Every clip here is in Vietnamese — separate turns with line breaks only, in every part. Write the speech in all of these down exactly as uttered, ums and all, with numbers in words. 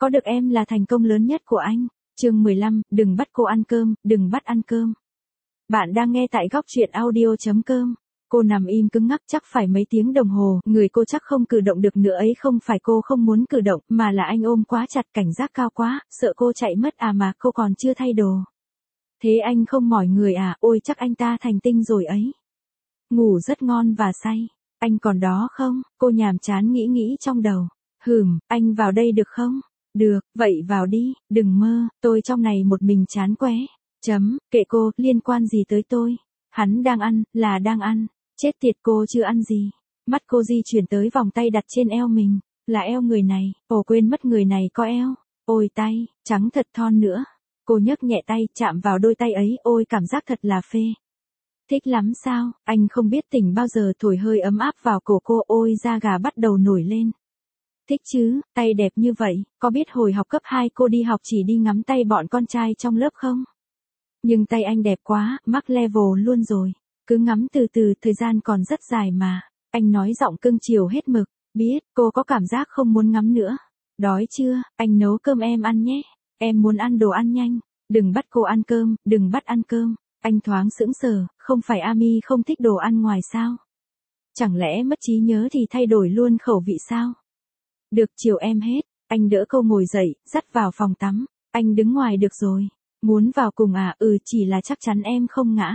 Có được em là thành công lớn nhất của anh. Chương mười lăm, đừng bắt cô ăn cơm, đừng bắt ăn cơm. Bạn đang nghe tại góc truyện audio chấm com. Cô nằm im cứng ngắc chắc phải mấy tiếng đồng hồ, người cô chắc không cử động được nữa ấy, không phải cô không muốn cử động, mà là anh ôm quá chặt, cảnh giác cao quá, sợ cô chạy mất à, mà cô còn chưa thay đồ. Thế anh không mỏi người à? Ôi chắc anh ta thành tinh rồi ấy. Ngủ rất ngon và say. Anh còn đó không? Cô nhàm chán nghĩ nghĩ trong đầu. Hừm, anh vào đây được không? Được, vậy vào đi, đừng mơ, tôi trong này một mình chán qué. Chấm, kệ cô, liên quan gì tới tôi? Hắn đang ăn, là đang ăn. Chết tiệt, cô chưa ăn gì. Mắt cô di chuyển tới vòng tay đặt trên eo mình. Là eo người này, ồ quên mất người này có eo. Ôi tay, trắng thật thon nữa. Cô nhấc nhẹ tay, chạm vào đôi tay ấy, ôi cảm giác thật là phê. Thích lắm sao? Anh không biết tỉnh bao giờ, thổi hơi ấm áp vào cổ cô, ôi da gà bắt đầu nổi lên. Thích chứ, tay đẹp như vậy, có biết hồi học cấp hai cô đi học chỉ đi ngắm tay bọn con trai trong lớp không? Nhưng tay anh đẹp quá, mắc level luôn rồi. Cứ ngắm từ từ, thời gian còn rất dài mà. Anh nói giọng cưng chiều hết mực. Biết, cô có cảm giác không muốn ngắm nữa. Đói chưa, anh nấu cơm em ăn nhé. Em muốn ăn đồ ăn nhanh. Đừng bắt cô ăn cơm, đừng bắt ăn cơm. Anh thoáng sững sờ, không phải Ami không thích đồ ăn ngoài sao? Chẳng lẽ mất trí nhớ thì thay đổi luôn khẩu vị sao? Được, chiều em hết. Anh đỡ cô ngồi dậy, dắt vào phòng tắm. Anh đứng ngoài được rồi. Muốn vào cùng à? Ừ, chỉ là chắc chắn em không ngã.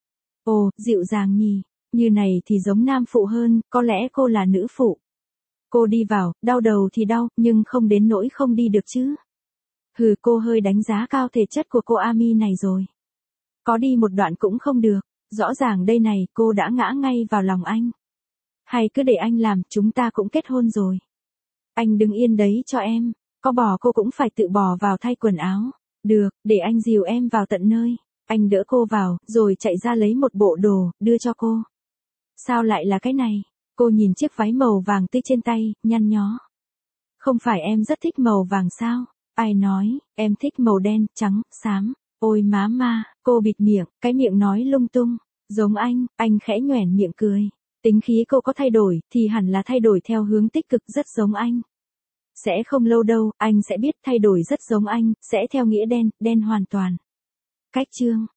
Ồ, dịu dàng nhỉ. Như này thì giống nam phụ hơn, có lẽ cô là nữ phụ. Cô đi vào, đau đầu thì đau, nhưng không đến nỗi không đi được chứ. Hừ, cô hơi đánh giá cao thể chất của cô Ami này rồi. Có đi một đoạn cũng không được. Rõ ràng đây này, cô đã ngã ngay vào lòng anh. Hay cứ để anh làm, chúng ta cũng kết hôn rồi. Anh đứng yên đấy cho em. Có bò cô cũng phải tự bò vào thay quần áo. Được, để anh dìu em vào tận nơi. Anh đỡ cô vào, rồi chạy ra lấy một bộ đồ, đưa cho cô. Sao lại là cái này? Cô nhìn chiếc váy màu vàng tươi trên tay, nhăn nhó. Không phải em rất thích màu vàng sao? Ai nói, em thích màu đen, trắng, xám. Ôi má ma, cô bịt miệng, cái miệng nói lung tung. Giống anh, anh khẽ nhoẻn miệng cười. Tính khí cô có thay đổi, thì hẳn là thay đổi theo hướng tích cực, rất giống anh. Sẽ không lâu đâu, anh sẽ biết thay đổi rất giống anh, sẽ theo nghĩa đen, đen hoàn toàn. Cách chương.